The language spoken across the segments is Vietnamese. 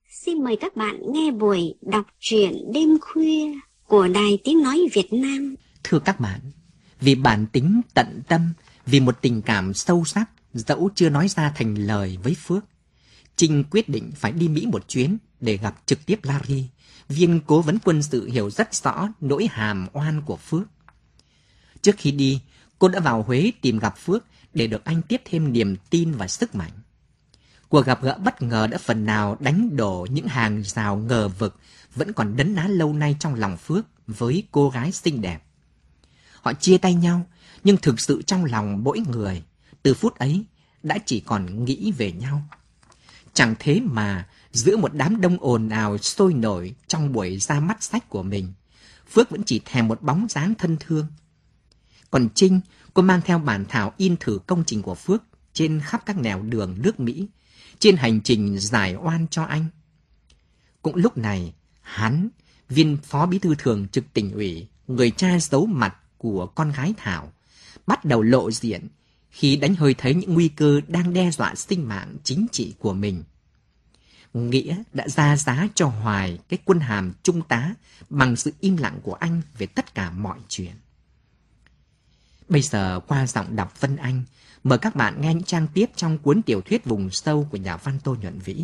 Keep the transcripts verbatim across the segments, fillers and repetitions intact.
Xin mời các bạn nghe buổi đọc truyện đêm khuya của Đài Tiếng Nói Việt Nam. Thưa các bạn, vì bản tính tận tâm, vì một tình cảm sâu sắc, dẫu chưa nói ra thành lời với Phước, Trinh quyết định phải đi Mỹ một chuyến để gặp trực tiếp Larry, viên cố vấn quân sự hiểu rất rõ nỗi hàm oan của Phước. Trước khi đi, cô đã vào Huế tìm gặp Phước để được anh tiếp thêm niềm tin và sức mạnh. Cuộc gặp gỡ bất ngờ đã phần nào đánh đổ những hàng rào ngờ vực vẫn còn đấn ná lâu nay trong lòng Phước với cô gái xinh đẹp. Họ chia tay nhau, nhưng thực sự trong lòng mỗi người, từ phút ấy, đã chỉ còn nghĩ về nhau. Chẳng thế mà, giữa một đám đông ồn ào sôi nổi trong buổi ra mắt sách của mình, Phước vẫn chỉ thèm một bóng dáng thân thương. Còn Trinh, cô mang theo bản thảo in thử công trình của Phước trên khắp các nẻo đường nước Mỹ, trên hành trình giải oan cho anh. Cũng lúc này, hắn, viên phó bí thư thường trực tỉnh ủy, người cha giấu mặt của con gái Thảo, bắt đầu lộ diện khi đánh hơi thấy những nguy cơ đang đe dọa sinh mạng chính trị của mình. Nghĩa đã ra giá cho Hoài cái quân hàm trung tá bằng sự im lặng của anh về tất cả mọi chuyện. Bây giờ qua giọng đọc Vân Anh, mời các bạn nghe những trang tiếp trong cuốn tiểu thuyết Vùng Sâu của nhà văn Tô Nhuận Vĩ.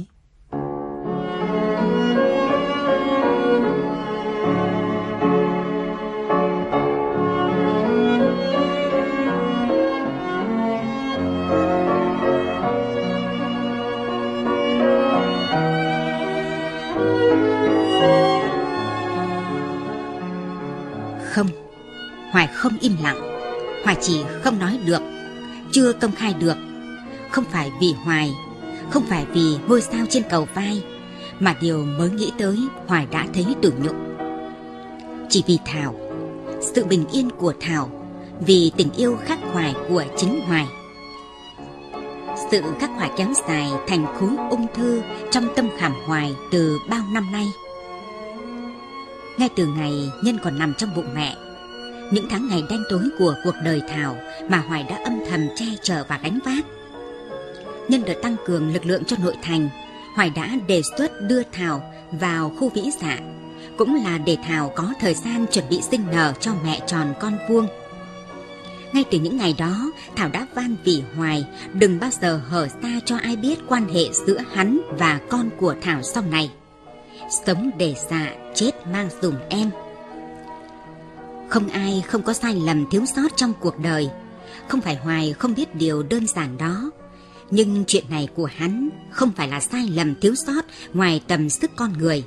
Không, Hoài không im lặng. Hoài chỉ không nói được, chưa công khai được. Không phải vì Hoài, không phải vì ngôi sao trên cầu vai, mà điều mới nghĩ tới Hoài đã thấy tủi nhục. Chỉ vì Thảo, sự bình yên của Thảo, vì tình yêu khắc khoải của chính Hoài. Sự khắc khoải kéo dài thành khối ung thư trong tâm khảm Hoài từ bao năm nay. Ngay từ ngày Nhân còn nằm trong bụng mẹ, những tháng ngày đen tối của cuộc đời Thảo mà Hoài đã âm thầm che chở và gánh vác. Nhân đợt tăng cường lực lượng cho nội thành, Hoài đã đề xuất đưa Thảo vào khu vĩ dạ, cũng là để Thảo có thời gian chuẩn bị sinh nở cho mẹ tròn con vuông. Ngay từ những ngày đó, Thảo đã van vỉ Hoài đừng bao giờ hở ra cho ai biết quan hệ giữa hắn và con của Thảo sau này. Sống để dạ, chết mang dùm em. Không ai không có sai lầm thiếu sót trong cuộc đời. Không phải Hoài không biết điều đơn giản đó. Nhưng chuyện này của hắn không phải là sai lầm thiếu sót ngoài tầm sức con người,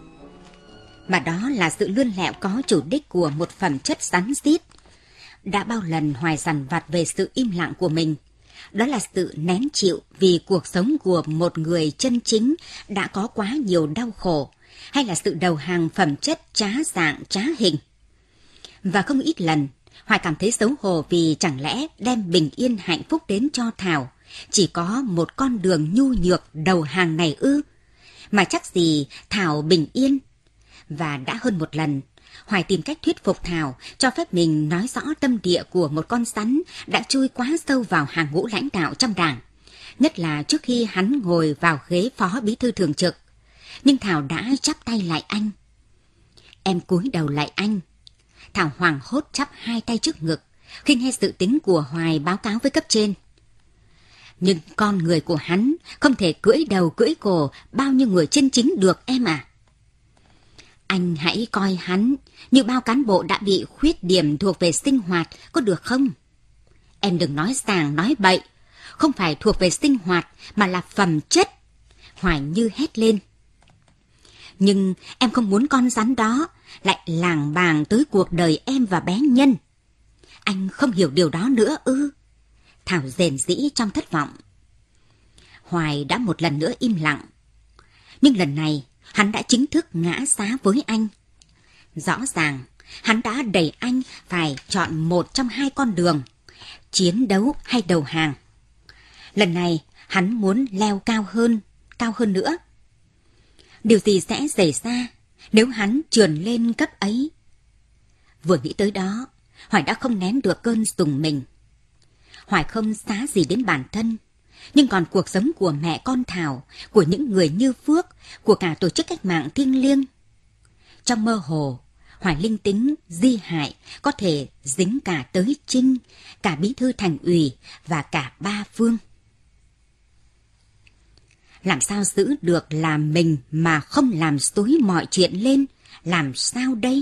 mà đó là sự lươn lẹo có chủ đích của một phẩm chất rắn rít. Đã bao lần Hoài dằn vặt về sự im lặng của mình. Đó là sự nén chịu vì cuộc sống của một người chân chính đã có quá nhiều đau khổ, hay là sự đầu hàng phẩm chất trá dạng trá hình. Và không ít lần, Hoài cảm thấy xấu hổ vì chẳng lẽ đem bình yên hạnh phúc đến cho Thảo chỉ có một con đường nhu nhược đầu hàng này ư? Mà chắc gì Thảo bình yên. Và đã hơn một lần, Hoài tìm cách thuyết phục Thảo cho phép mình nói rõ tâm địa của một con rắn đã chui quá sâu vào hàng ngũ lãnh đạo trong đảng, nhất là trước khi hắn ngồi vào ghế phó bí thư thường trực. Nhưng Thảo đã chắp tay lại anh. Em cúi đầu lại anh. Thảo hoảng hốt chắp hai tay trước ngực khi nghe sự tính của Hoài báo cáo với cấp trên. Nhưng con người của hắn không thể cưỡi đầu cưỡi cổ bao nhiêu người chân chính được em à. Anh hãy coi hắn như bao cán bộ đã bị khuyết điểm thuộc về sinh hoạt, có được không? Em đừng nói sàng nói bậy, không phải thuộc về sinh hoạt mà là phẩm chất. Hoài như hét lên. Nhưng em không muốn con rắn đó lại lảng bàng tới cuộc đời em và bé Nhân. Anh không hiểu điều đó nữa ư? Thảo rền rĩ trong thất vọng. Hoài đã một lần nữa im lặng. Nhưng lần này, hắn đã chính thức ngã giá với anh. Rõ ràng, hắn đã đẩy anh phải chọn một trong hai con đường, chiến đấu hay đầu hàng. Lần này, hắn muốn leo cao hơn, cao hơn nữa. Điều gì sẽ xảy ra nếu hắn trườn lên cấp ấy? Vừa nghĩ tới đó, Hoài đã không nén được cơn rùng mình. Hoài không xá gì đến bản thân, Nhưng còn cuộc sống của mẹ con Thảo, của những người như Phước, của cả tổ chức cách mạng thiêng liêng. Trong mơ hồ, Hoài linh tính Di Hại có thể dính cả tới Trinh, cả bí thư thành ủy và cả ba Phương. Làm sao giữ được là mình mà không làm xối mọi chuyện lên, làm sao đây?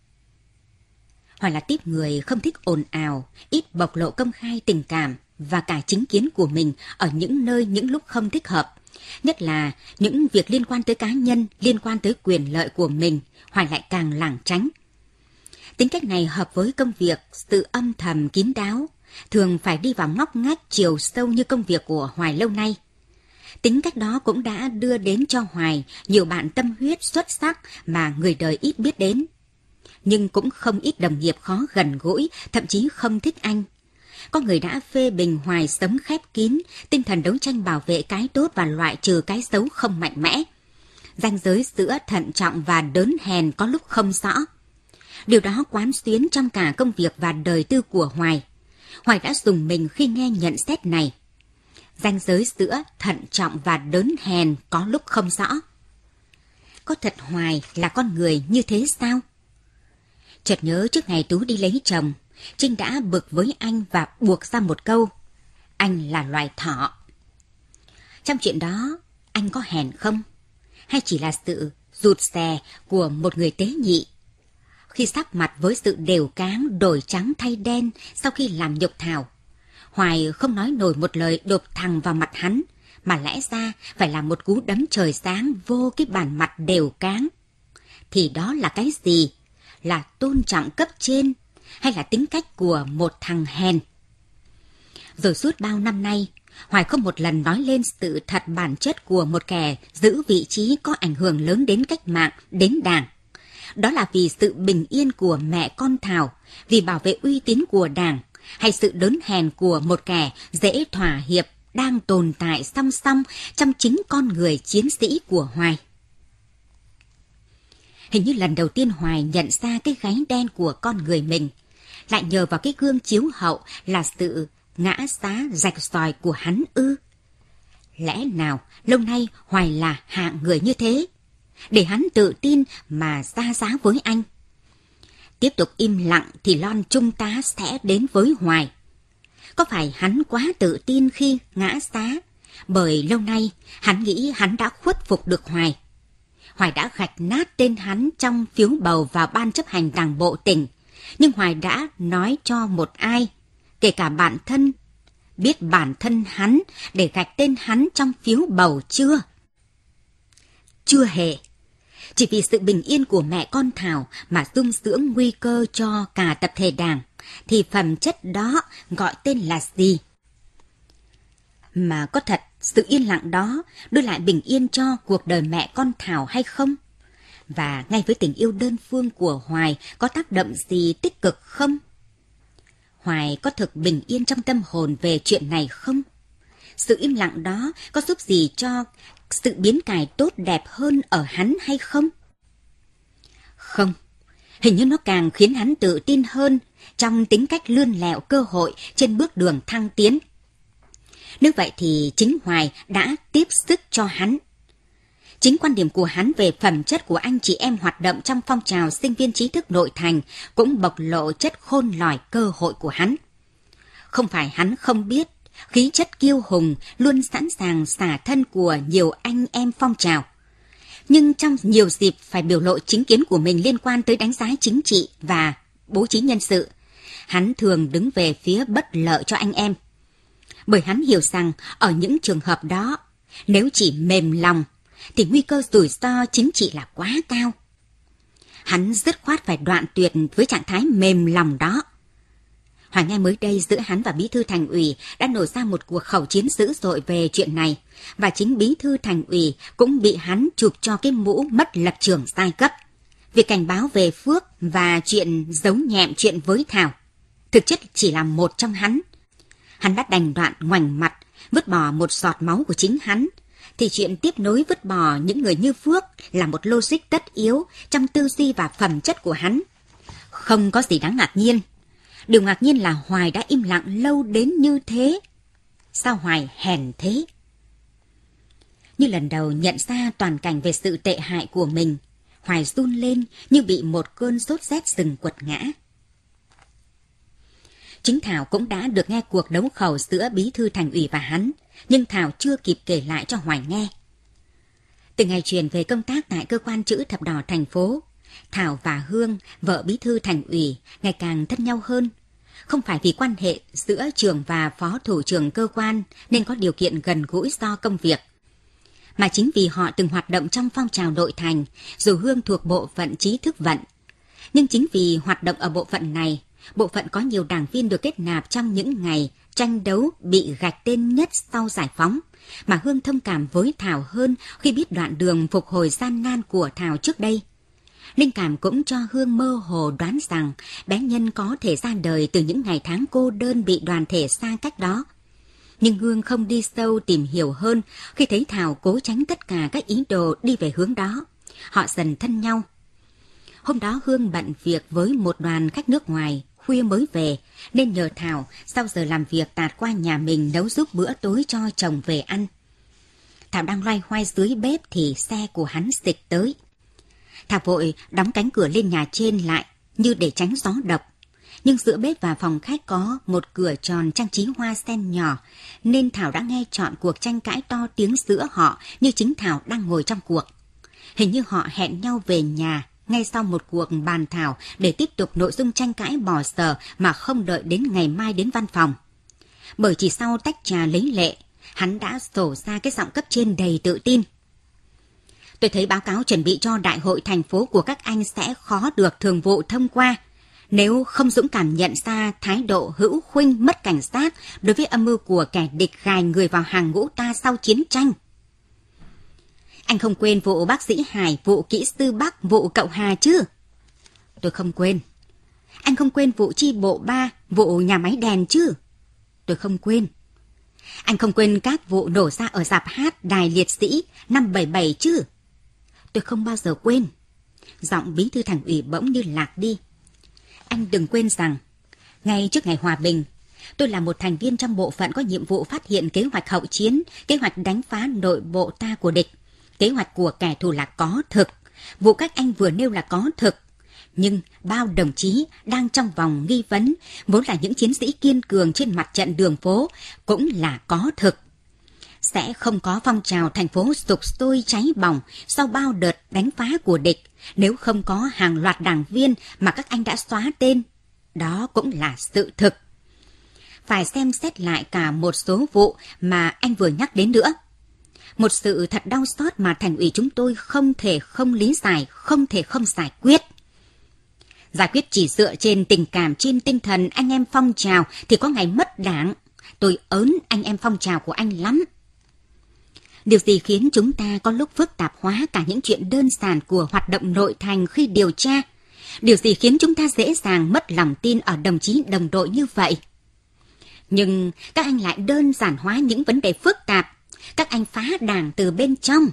Hoài là tiếp người không thích ồn ào, ít bộc lộ công khai tình cảm và cả chính kiến của mình ở những nơi những lúc không thích hợp. Nhất là những việc liên quan tới cá nhân, liên quan tới quyền lợi của mình, Hoài lại càng lảng tránh. Tính cách này hợp với công việc sự âm thầm kín đáo, thường phải đi vào ngóc ngách chiều sâu như công việc của Hoài lâu nay. Tính cách đó cũng đã đưa đến cho Hoài nhiều bạn tâm huyết xuất sắc mà người đời ít biết đến. Nhưng cũng không ít đồng nghiệp khó gần gũi, thậm chí không thích anh. Có người đã phê bình Hoài sống khép kín, tinh thần đấu tranh bảo vệ cái tốt và loại trừ cái xấu không mạnh mẽ. Ranh giới giữa thận trọng và đớn hèn có lúc không rõ. Điều đó quán xuyến trong cả công việc và đời tư của Hoài. Hoài đã dùng mình khi nghe nhận xét này. Ranh giới giữa thận trọng và đớn hèn có lúc không rõ. Có thật Hoài là con người như thế sao? Chợt nhớ trước ngày Tú đi lấy chồng, Trinh đã bực với anh và buộc ra một câu: anh là loài thỏ. Trong chuyện đó, anh có hèn không? Hay chỉ là sự rụt rè của một người tế nhị? Khi sắp mặt với sự đều cáng đổi trắng thay đen sau khi làm nhục Thảo, Hoài không nói nổi một lời đột thẳng vào mặt hắn, mà lẽ ra phải là một cú đấm trời sáng vô cái bản mặt đều cáng. Thì đó là cái gì? Là tôn trọng cấp trên, hay là tính cách của một thằng hèn? Rồi suốt bao năm nay, Hoài không một lần nói lên sự thật bản chất của một kẻ giữ vị trí có ảnh hưởng lớn đến cách mạng, đến đảng. Đó là vì sự bình yên của mẹ con Thảo, vì bảo vệ uy tín của đảng, hay sự đớn hèn của một kẻ dễ thỏa hiệp đang tồn tại song song trong chính con người chiến sĩ của Hoài. Hình như lần đầu tiên Hoài nhận ra cái gáy đen của con người mình, lại nhờ vào cái gương chiếu hậu là sự ngã xá rạch ròi của hắn ư? Lẽ nào lâu nay Hoài là hạng người như thế, để hắn tự tin mà ra giá với anh? Tiếp tục im lặng thì lon trung tá sẽ đến với Hoài. Có phải hắn quá tự tin khi ngã xá, bởi lâu nay hắn nghĩ hắn đã khuất phục được Hoài. Hoài đã gạch nát tên hắn trong phiếu bầu vào ban chấp hành đảng bộ tỉnh, nhưng Hoài đã nói cho một ai, kể cả bản thân, biết bản thân hắn để gạch tên hắn trong phiếu bầu chưa? Chưa hề. Chỉ vì sự bình yên của mẹ con Thảo mà dung dưỡng nguy cơ cho cả tập thể đảng, thì phẩm chất đó gọi tên là gì? Mà có thật sự yên lặng đó đưa lại bình yên cho cuộc đời mẹ con Thảo hay không? Và ngay với tình yêu đơn phương của Hoài có tác động gì tích cực không? Hoài có thực bình yên trong tâm hồn về chuyện này không? Sự im lặng đó có giúp gì cho sự biến cải tốt đẹp hơn ở hắn hay không? Không, hình như nó càng khiến hắn tự tin hơn trong tính cách lươn lẹo cơ hội trên bước đường thăng tiến. Nếu vậy thì chính Hoài đã tiếp sức cho hắn. Chính quan điểm của hắn về phẩm chất của anh chị em hoạt động trong phong trào sinh viên trí thức nội thành cũng bộc lộ chất khôn lỏi cơ hội của hắn. Không phải hắn không biết khí chất kiêu hùng luôn sẵn sàng xả thân của nhiều anh em phong trào. Nhưng trong nhiều dịp phải biểu lộ chính kiến của mình liên quan tới đánh giá chính trị và bố trí nhân sự, hắn thường đứng về phía bất lợi cho anh em. Bởi hắn hiểu rằng ở những trường hợp đó, nếu chỉ mềm lòng, thì nguy cơ rủi ro chính trị là quá cao. Hắn dứt khoát phải đoạn tuyệt với trạng thái mềm lòng đó. Hoài nghe mới đây giữa hắn và bí thư thành ủy đã nổ ra một cuộc khẩu chiến dữ dội về chuyện này, và chính bí thư thành ủy cũng bị hắn chụp cho cái mũ mất lập trường giai cấp. Việc cảnh báo về Phước và chuyện giấu nhẹm chuyện với Thảo thực chất chỉ là một trong hắn. Hắn đã đành đoạn ngoảnh mặt, vứt bỏ một giọt máu của chính hắn, thì chuyện tiếp nối vứt bỏ những người như Phước là một logic tất yếu trong tư duy và phẩm chất của hắn. Không có gì đáng ngạc nhiên. Điều ngạc nhiên là Hoài đã im lặng lâu đến như thế. sao Hoài hèn thế? Như lần đầu nhận ra toàn cảnh về sự tệ hại của mình, Hoài run lên như bị một cơn sốt rét rừng quật ngã. Chính Thảo cũng đã được nghe cuộc đấu khẩu giữa bí thư thành ủy và hắn, nhưng Thảo chưa kịp kể lại cho Hoài nghe. Từ ngày chuyển về công tác tại cơ quan chữ thập đỏ thành phố, Thảo và Hương, vợ bí thư thành ủy, ngày càng thân nhau hơn. Không phải vì quan hệ giữa trưởng và phó thủ trưởng cơ quan nên có điều kiện gần gũi do công việc, mà chính vì họ từng hoạt động trong phong trào nội thành, dù Hương thuộc bộ phận trí thức vận. Nhưng chính vì hoạt động ở bộ phận này, bộ phận có nhiều đảng viên được kết nạp trong những ngày tranh đấu bị gạch tên nhất sau giải phóng, mà Hương thông cảm với Thảo hơn khi biết đoạn đường phục hồi gian nan của Thảo trước đây. Linh cảm cũng cho Hương mơ hồ đoán rằng bé Nhân có thể ra đời từ những ngày tháng cô đơn bị đoàn thể xa cách đó. Nhưng Hương không đi sâu tìm hiểu hơn khi thấy Thảo cố tránh tất cả các ý đồ đi về hướng đó. Họ dần thân nhau. Hôm đó Hương bận việc với một đoàn khách nước ngoài, khuya mới về, nên nhờ Thảo sau giờ làm việc tạt qua nhà mình nấu giúp bữa tối cho chồng về ăn. Thảo đang loay hoay dưới bếp thì xe của hắn xịch tới. Thảo vội đóng cánh cửa lên nhà trên lại như để tránh gió độc. Nhưng giữa bếp và phòng khách có một cửa tròn trang trí hoa sen nhỏ, nên Thảo đã nghe trọn cuộc tranh cãi to tiếng giữa họ như chính Thảo đang ngồi trong cuộc. Hình như họ hẹn nhau về nhà ngay sau một cuộc bàn thảo để tiếp tục nội dung tranh cãi bỏ dở mà không đợi đến ngày mai đến văn phòng. Bởi chỉ sau tách trà lấy lệ, hắn đã sổ ra cái giọng cấp trên đầy tự tin. Tôi thấy báo cáo chuẩn bị cho đại hội thành phố của các anh sẽ khó được thường vụ thông qua, nếu không dũng cảm nhận ra thái độ hữu khuynh mất cảnh giác đối với âm mưu của kẻ địch gài người vào hàng ngũ ta sau chiến tranh. Anh không quên vụ bác sĩ Hải, vụ kỹ sư Bắc, vụ cậu Hà chứ? Tôi không quên. Anh không quên vụ chi bộ ba, vụ nhà máy đèn chứ? Tôi không quên. Anh không quên các vụ nổ ra ở rạp hát Đài Liệt Sĩ năm bảy bảy chứ? Tôi không bao giờ quên. Giọng bí thư thành ủy bỗng như lạc đi. Anh đừng quên rằng, ngay trước ngày hòa bình, tôi là một thành viên trong bộ phận có nhiệm vụ phát hiện kế hoạch hậu chiến, kế hoạch đánh phá nội bộ ta của địch. Kế hoạch của kẻ thù là có thực, vụ các anh vừa nêu là có thực. Nhưng bao đồng chí đang trong vòng nghi vấn, vốn là những chiến sĩ kiên cường trên mặt trận đường phố, cũng là có thực. Sẽ không có phong trào thành phố sục sôi cháy bỏng sau bao đợt đánh phá của địch, nếu không có hàng loạt đảng viên mà các anh đã xóa tên. Đó cũng là sự thực. Phải xem xét lại cả một số vụ mà anh vừa nhắc đến nữa. Một sự thật đau xót mà thành ủy chúng tôi không thể không lý giải, không thể không giải quyết. Giải quyết chỉ dựa trên tình cảm, trên tinh thần anh em phong trào thì có ngày mất đảng. Tôi ớn anh em phong trào của anh lắm. Điều gì khiến chúng ta có lúc phức tạp hóa cả những chuyện đơn giản của hoạt động nội thành khi điều tra? Điều gì khiến chúng ta dễ dàng mất lòng tin ở đồng chí đồng đội như vậy? Nhưng các anh lại đơn giản hóa những vấn đề phức tạp. Các anh phá đảng từ bên trong.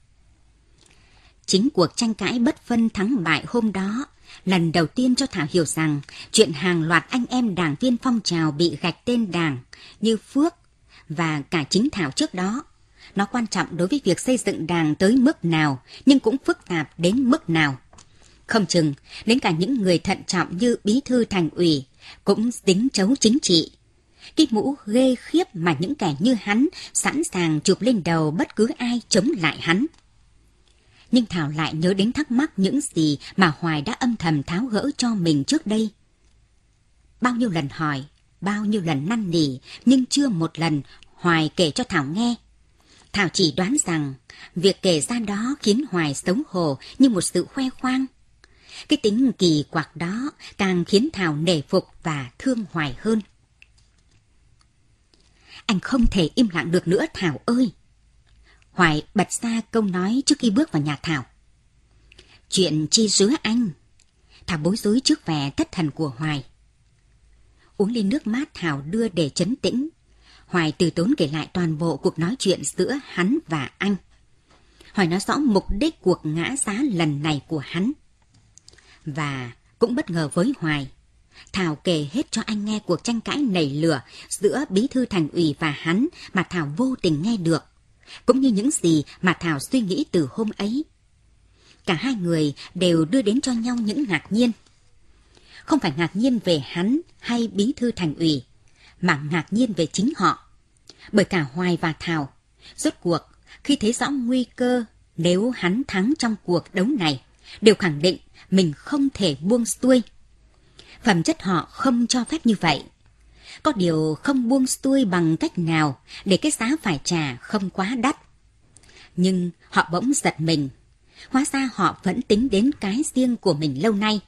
Chính cuộc tranh cãi bất phân thắng bại hôm đó lần đầu tiên cho Thảo hiểu rằng chuyện hàng loạt anh em đảng viên phong trào bị gạch tên đảng như Phước và cả chính Thảo trước đó, nó quan trọng đối với việc xây dựng đảng tới mức nào, nhưng cũng phức tạp đến mức nào. Không chừng đến cả những người thận trọng như bí thư thành ủy cũng dính chấu chính trị. Cái mũ ghê khiếp mà những kẻ như hắn sẵn sàng chụp lên đầu bất cứ ai chống lại hắn. Nhưng Thảo lại nhớ đến thắc mắc những gì mà Hoài đã âm thầm tháo gỡ cho mình trước đây. Bao nhiêu lần hỏi, bao nhiêu lần năn nỉ, nhưng chưa một lần Hoài kể cho Thảo nghe. Thảo chỉ đoán rằng việc kể ra đó khiến Hoài xấu hổ như một sự khoe khoang. Cái tính kỳ quặc đó càng khiến Thảo nể phục và thương Hoài hơn. Anh không thể im lặng được nữa Thảo ơi. Hoài bật ra câu nói trước khi bước vào nhà Thảo. Chuyện chi giữa anh? Thảo bối rối trước vẻ thất thần của Hoài. Uống ly nước mát Thảo đưa để trấn tĩnh. Hoài từ tốn kể lại toàn bộ cuộc nói chuyện giữa hắn và anh. Hoài nói rõ mục đích cuộc ngã giá lần này của hắn. Và cũng bất ngờ với Hoài, Thảo kể hết cho anh nghe cuộc tranh cãi nảy lửa giữa bí thư thành ủy và hắn mà Thảo vô tình nghe được, cũng như những gì mà Thảo suy nghĩ từ hôm ấy. Cả hai người đều đưa đến cho nhau những ngạc nhiên. Không phải ngạc nhiên về hắn hay bí thư thành ủy, mà ngạc nhiên về chính họ. Bởi cả Hoài và Thảo, rốt cuộc, khi thấy rõ nguy cơ nếu hắn thắng trong cuộc đấu này, đều khẳng định mình không thể buông xuôi. Phẩm chất họ không cho phép như vậy. Có điều không buông xuôi bằng cách nào để cái giá phải trả không quá đắt. Nhưng họ bỗng giật mình. Hóa ra họ vẫn tính đến cái riêng của mình lâu nay.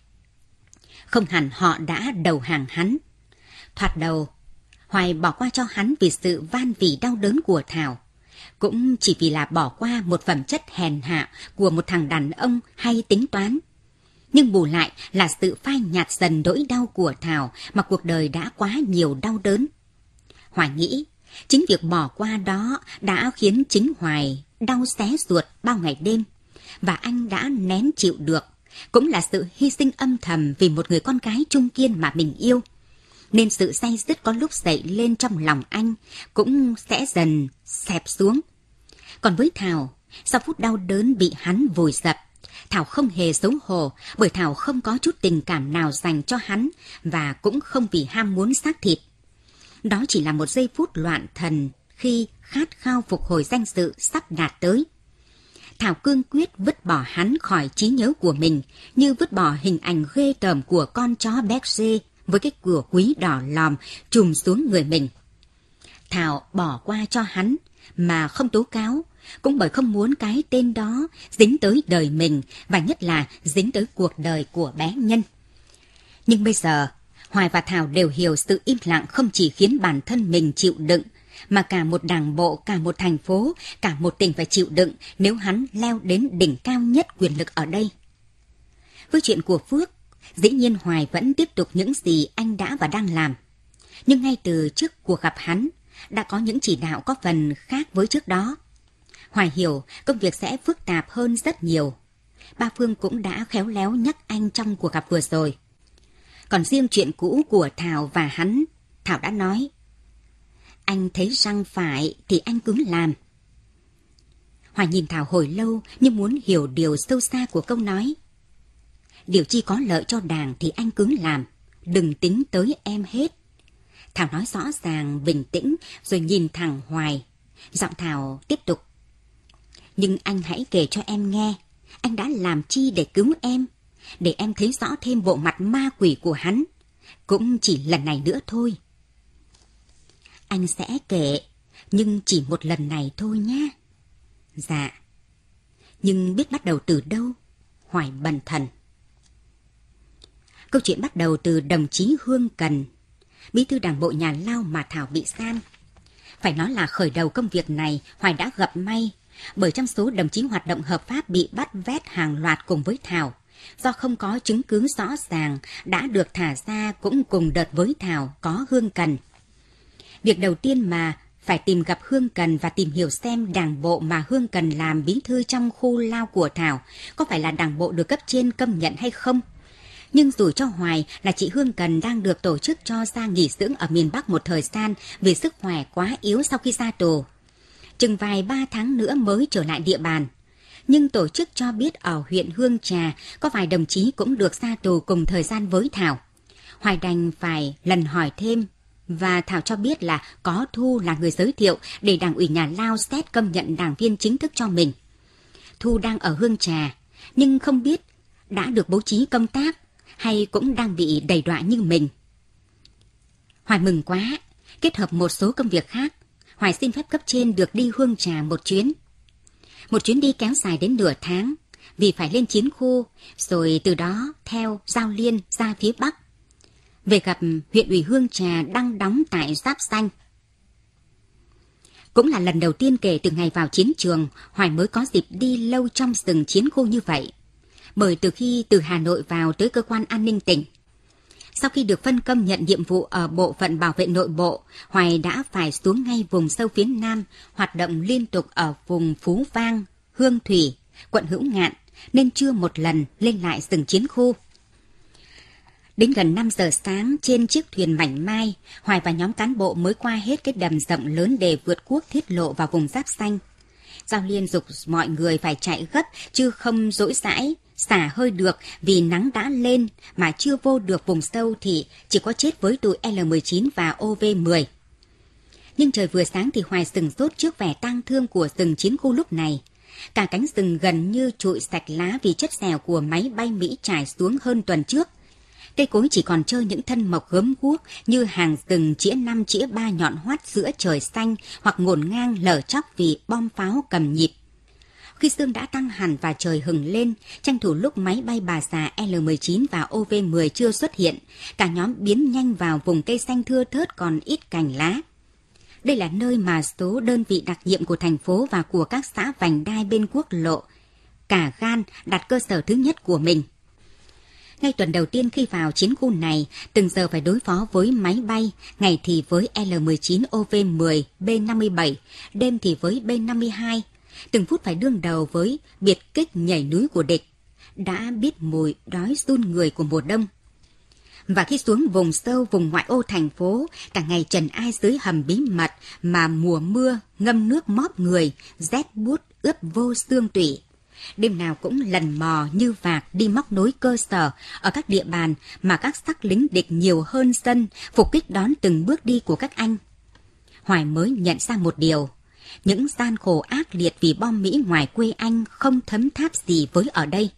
Không hẳn họ đã đầu hàng hắn. Thoạt đầu, Hoài bỏ qua cho hắn vì sự van vỉ đau đớn của Thảo. Cũng chỉ vì là bỏ qua một phẩm chất hèn hạ của một thằng đàn ông hay tính toán. Nhưng bù lại là sự phai nhạt dần nỗi đau của Thảo mà cuộc đời đã quá nhiều đau đớn. Hoài nghĩ, chính việc bỏ qua đó đã khiến chính Hoài đau xé ruột bao ngày đêm. Và anh đã nén chịu được, cũng là sự hy sinh âm thầm vì một người con gái trung kiên mà mình yêu. Nên sự day dứt có lúc dậy lên trong lòng anh cũng sẽ dần xẹp xuống. Còn với Thảo, sau phút đau đớn bị hắn vùi dập, Thảo không hề xấu hổ bởi Thảo không có chút tình cảm nào dành cho hắn và cũng không vì ham muốn xác thịt. Đó chỉ là một giây phút loạn thần khi khát khao phục hồi danh dự sắp đạt tới. Thảo cương quyết vứt bỏ hắn khỏi trí nhớ của mình như vứt bỏ hình ảnh ghê tởm của con chó Berger với cái cửa quý đỏ lòm trùm xuống người mình. Thảo bỏ qua cho hắn mà không tố cáo, cũng bởi không muốn cái tên đó dính tới đời mình và nhất là dính tới cuộc đời của bé Nhân. Nhưng bây giờ, Hoài và Thảo đều hiểu sự im lặng không chỉ khiến bản thân mình chịu đựng, mà cả một đảng bộ, cả một thành phố, cả một tỉnh phải chịu đựng nếu hắn leo đến đỉnh cao nhất quyền lực ở đây. Với chuyện của Phước, dĩ nhiên Hoài vẫn tiếp tục những gì anh đã và đang làm. Nhưng ngay từ trước cuộc gặp hắn, đã có những chỉ đạo có phần khác với trước đó. Hoài hiểu công việc sẽ phức tạp hơn rất nhiều. Ba Phương cũng đã khéo léo nhắc anh trong cuộc gặp vừa rồi. Còn riêng chuyện cũ của Thảo và hắn, Thảo đã nói, anh thấy răng phải thì anh cứ làm. Hoài nhìn Thảo hồi lâu như muốn hiểu điều sâu xa của câu nói. Điều chi có lợi cho Đảng thì anh cứ làm, đừng tính tới em hết. Thảo nói rõ ràng, bình tĩnh rồi nhìn thẳng Hoài. Giọng Thảo tiếp tục. Nhưng anh hãy kể cho em nghe, anh đã làm chi để cứu em, để em thấy rõ thêm bộ mặt ma quỷ của hắn. Cũng chỉ lần này nữa thôi. Anh sẽ kể, nhưng chỉ một lần này thôi nhé. Dạ. Nhưng biết bắt đầu từ đâu? Hoài bần thần. Câu chuyện bắt đầu từ đồng chí Hương Cần, bí thư đảng bộ nhà Lao mà Thảo bị san. Phải nói là khởi đầu công việc này Hoài đã gặp may, bởi trong số đồng chí hoạt động hợp pháp bị bắt vét hàng loạt cùng với Thảo, do không có chứng cứ rõ ràng đã được thả ra cũng cùng đợt với Thảo có Hương Cần. Việc đầu tiên mà phải tìm gặp Hương Cần và tìm hiểu xem đảng bộ mà Hương Cần làm bí thư trong khu Lao của Thảo có phải là đảng bộ được cấp trên công nhận hay không. Nhưng rủi cho Hoài là chị Hương Cần đang được tổ chức cho ra nghỉ dưỡng ở miền Bắc một thời gian vì sức khỏe quá yếu sau khi ra tù. Chừng vài ba tháng nữa mới trở lại địa bàn. Nhưng tổ chức cho biết ở huyện Hương Trà có vài đồng chí cũng được ra tù cùng thời gian với Thảo. Hoài đành phải lần hỏi thêm, và Thảo cho biết là có Thu là người giới thiệu để Đảng ủy nhà Lao xét công nhận đảng viên chính thức cho mình. Thu đang ở Hương Trà, nhưng không biết đã được bố trí công tác hay cũng đang bị đày đọa như mình. Hoài mừng quá, kết hợp một số công việc khác, Hoài xin phép cấp trên được đi Hương Trà một chuyến. Một chuyến đi kéo dài đến nửa tháng, vì phải lên chiến khu, rồi từ đó theo Giao Liên ra phía Bắc. Về gặp huyện ủy Hương Trà đang đóng tại Giáp Xanh. Cũng là lần đầu tiên kể từ ngày vào chiến trường, Hoài mới có dịp đi lâu trong rừng chiến khu như vậy. Bởi từ khi từ Hà Nội vào tới cơ quan an ninh tỉnh, sau khi được phân công nhận nhiệm vụ ở bộ phận bảo vệ nội bộ, Hoài đã phải xuống ngay vùng sâu phía Nam, hoạt động liên tục ở vùng Phú Vang, Hương Thủy, quận Hữu Ngạn, nên chưa một lần lên lại rừng chiến khu. Đến gần năm giờ sáng, trên chiếc thuyền mảnh mai, Hoài và nhóm cán bộ mới qua hết cái đầm rộng lớn để vượt cuốc thiết lộ vào vùng giáp xanh. Giao Liên giục mọi người phải chạy gấp, chứ không dỗi dãi, xả hơi được vì nắng đã lên, mà chưa vô được vùng sâu thì chỉ có chết với tụi L mười chín và O V mười. Nhưng trời vừa sáng thì Hoài sừng sốt trước vẻ tang thương của rừng chiến khu lúc này. Cả cánh rừng gần như trụi sạch lá vì chất dẻo của máy bay Mỹ trải xuống hơn tuần trước. Cây cối chỉ còn trơ những thân mộc gớm guốc như hàng rừng chĩa năm chĩa ba nhọn hoắt giữa trời xanh hoặc ngổn ngang lở chóc vì bom pháo cầm nhịp. Khi sương đã tăng hẳn và trời hừng lên, tranh thủ lúc máy bay bà già L mười chín và O V mười chưa xuất hiện, cả nhóm biến nhanh vào vùng cây xanh thưa thớt còn ít cành lá. Đây là nơi mà số đơn vị đặc nhiệm của thành phố và của các xã vành đai bên quốc lộ cả gan đặt cơ sở thứ nhất của mình. Ngay tuần đầu tiên khi vào chiến khu này, từng giờ phải đối phó với máy bay, ngày thì với L mười chín O V mười B năm mươi bảy, đêm thì với B năm mươi hai. Từng phút phải đương đầu với biệt kích nhảy núi của địch, đã biết mùi đói run người của mùa đông. Và khi xuống vùng sâu, vùng ngoại ô thành phố, cả ngày trần ai dưới hầm bí mật mà mùa mưa ngâm nước móp người, rét buốt ướp vô xương tủy. Đêm nào cũng lần mò như vạc đi móc nối cơ sở ở các địa bàn mà các sắc lính địch nhiều hơn dân, phục kích đón từng bước đi của các anh. Hoài mới nhận ra một điều, những gian khổ ác liệt vì bom Mỹ ngoài quê anh không thấm tháp gì với ở đây.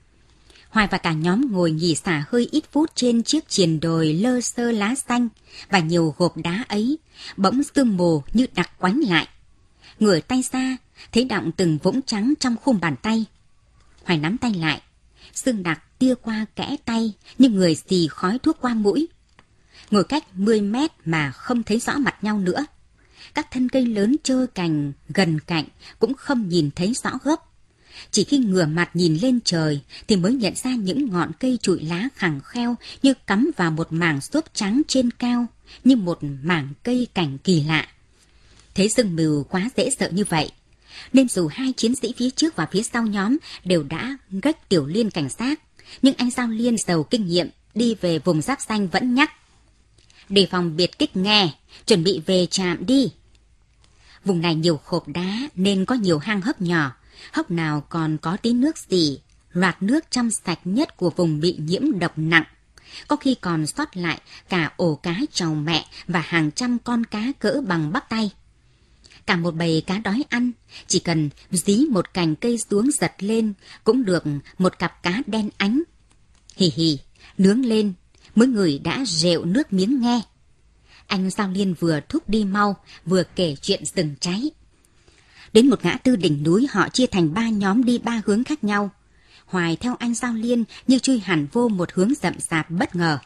Hoài và cả nhóm ngồi nghỉ xả hơi ít phút trên chiếc triền đồi lơ sơ lá xanh và nhiều gộp đá ấy, bỗng sương mù như đặc quánh lại. Ngửa tay ra, thấy đọng từng vũng trắng trong khung bàn tay. Hoài nắm tay lại, sương đặc tia qua kẽ tay như người xì khói thuốc qua mũi. Ngồi cách mười mét mà không thấy rõ mặt nhau nữa. Các thân cây lớn trơ cành gần cạnh cũng không nhìn thấy rõ gốc. Chỉ khi ngửa mặt nhìn lên trời thì mới nhận ra những ngọn cây trụi lá khẳng kheo như cắm vào một mảng xốp trắng trên cao, như một mảng cây cảnh kỳ lạ. Thấy sương mù quá dễ sợ như vậy, nên dù hai chiến sĩ phía trước và phía sau nhóm đều đã gách Tiểu Liên cảnh sát, nhưng anh Giao Liên giàu kinh nghiệm đi về vùng giáp xanh vẫn nhắc: đề phòng biệt kích nghe, chuẩn bị về trạm đi. Vùng này nhiều khộp đá nên có nhiều hang hốc nhỏ, hốc nào còn có tí nước xỉ, loạt nước trong sạch nhất của vùng bị nhiễm độc nặng. Có khi còn sót lại cả ổ cá trầu mẹ và hàng trăm con cá cỡ bằng bắp tay. Cả một bầy cá đói ăn, chỉ cần dí một cành cây xuống giật lên cũng được một cặp cá đen ánh. Hì hì, nướng lên, mỗi người đã rệu nước miếng nghe. Anh Giao Liên vừa thúc đi mau, vừa kể chuyện rừng cháy. Đến một ngã tư đỉnh núi, họ chia thành ba nhóm đi ba hướng khác nhau. Hoài theo anh Giao Liên như chui hẳn vô một hướng rậm rạp bất ngờ.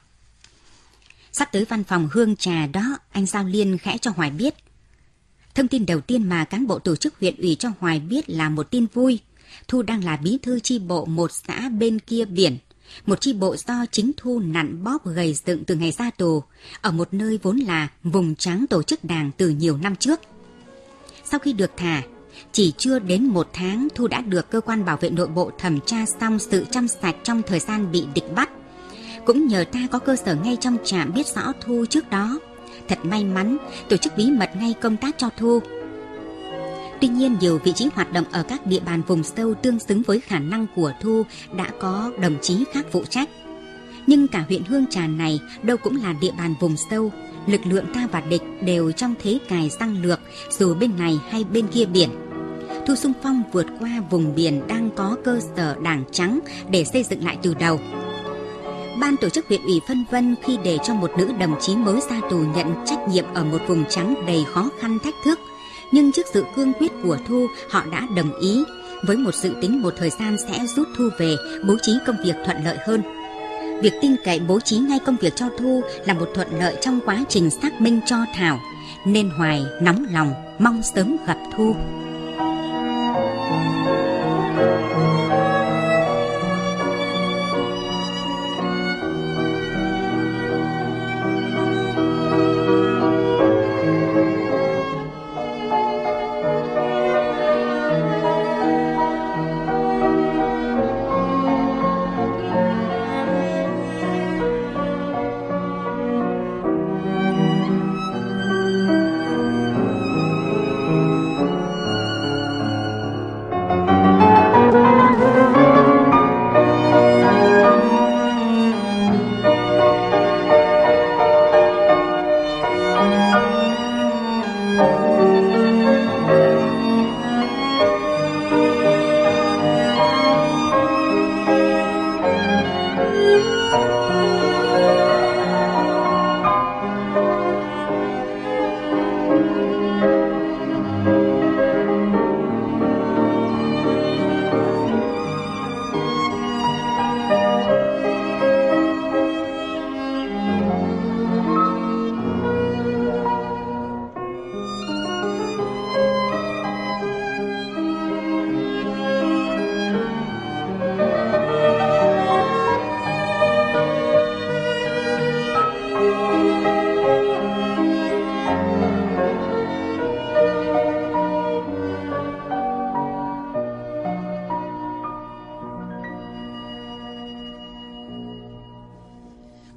Sắp tới văn phòng Hương Trà đó, anh Giao Liên khẽ cho Hoài biết. Thông tin đầu tiên mà cán bộ tổ chức huyện ủy cho Hoài biết là một tin vui. Thu đang là bí thư chi bộ một xã bên kia biển, một chi bộ do chính Thu nặn bóp gầy dựng từ ngày ra tù, ở một nơi vốn là vùng trắng tổ chức đảng từ nhiều năm trước. Sau khi được thả, chỉ chưa đến một tháng, Thu đã được cơ quan bảo vệ nội bộ thẩm tra xong sự trong sạch trong thời gian bị địch bắt. Cũng nhờ ta có cơ sở ngay trong trạm biết rõ Thu trước đó. Thật may mắn, tổ chức bí mật ngay công tác cho Thu. Tuy nhiên, nhiều vị trí hoạt động ở các địa bàn vùng sâu tương xứng với khả năng của Thu đã có đồng chí khác phụ trách. Nhưng cả huyện Hương Trà này đâu cũng là địa bàn vùng sâu. Lực lượng ta và địch đều trong thế cài răng lược, dù bên này hay bên kia biển. Thu xung phong vượt qua vùng biển đang có cơ sở đảng trắng để xây dựng lại từ đầu. Ban tổ chức huyện ủy phân vân khi để cho một nữ đồng chí mới ra tù nhận trách nhiệm ở một vùng trắng đầy khó khăn thách thức. Nhưng trước sự cương quyết của Thu, họ đã đồng ý, với một dự tính một thời gian sẽ rút Thu về, bố trí công việc thuận lợi hơn. Việc tin cậy bố trí ngay công việc cho Thu là một thuận lợi trong quá trình xác minh cho Thảo, nên Hoài nóng lòng mong sớm gặp Thu.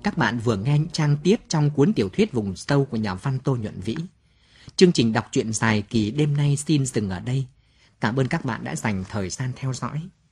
các bạn vừa nghe những trang tiếp trong cuốn tiểu thuyết Vùng Sâu của nhà văn Tô Nhuận Vĩ. Chương trình đọc truyện dài kỳ đêm nay xin dừng ở đây. Cảm ơn các bạn đã dành thời gian theo dõi.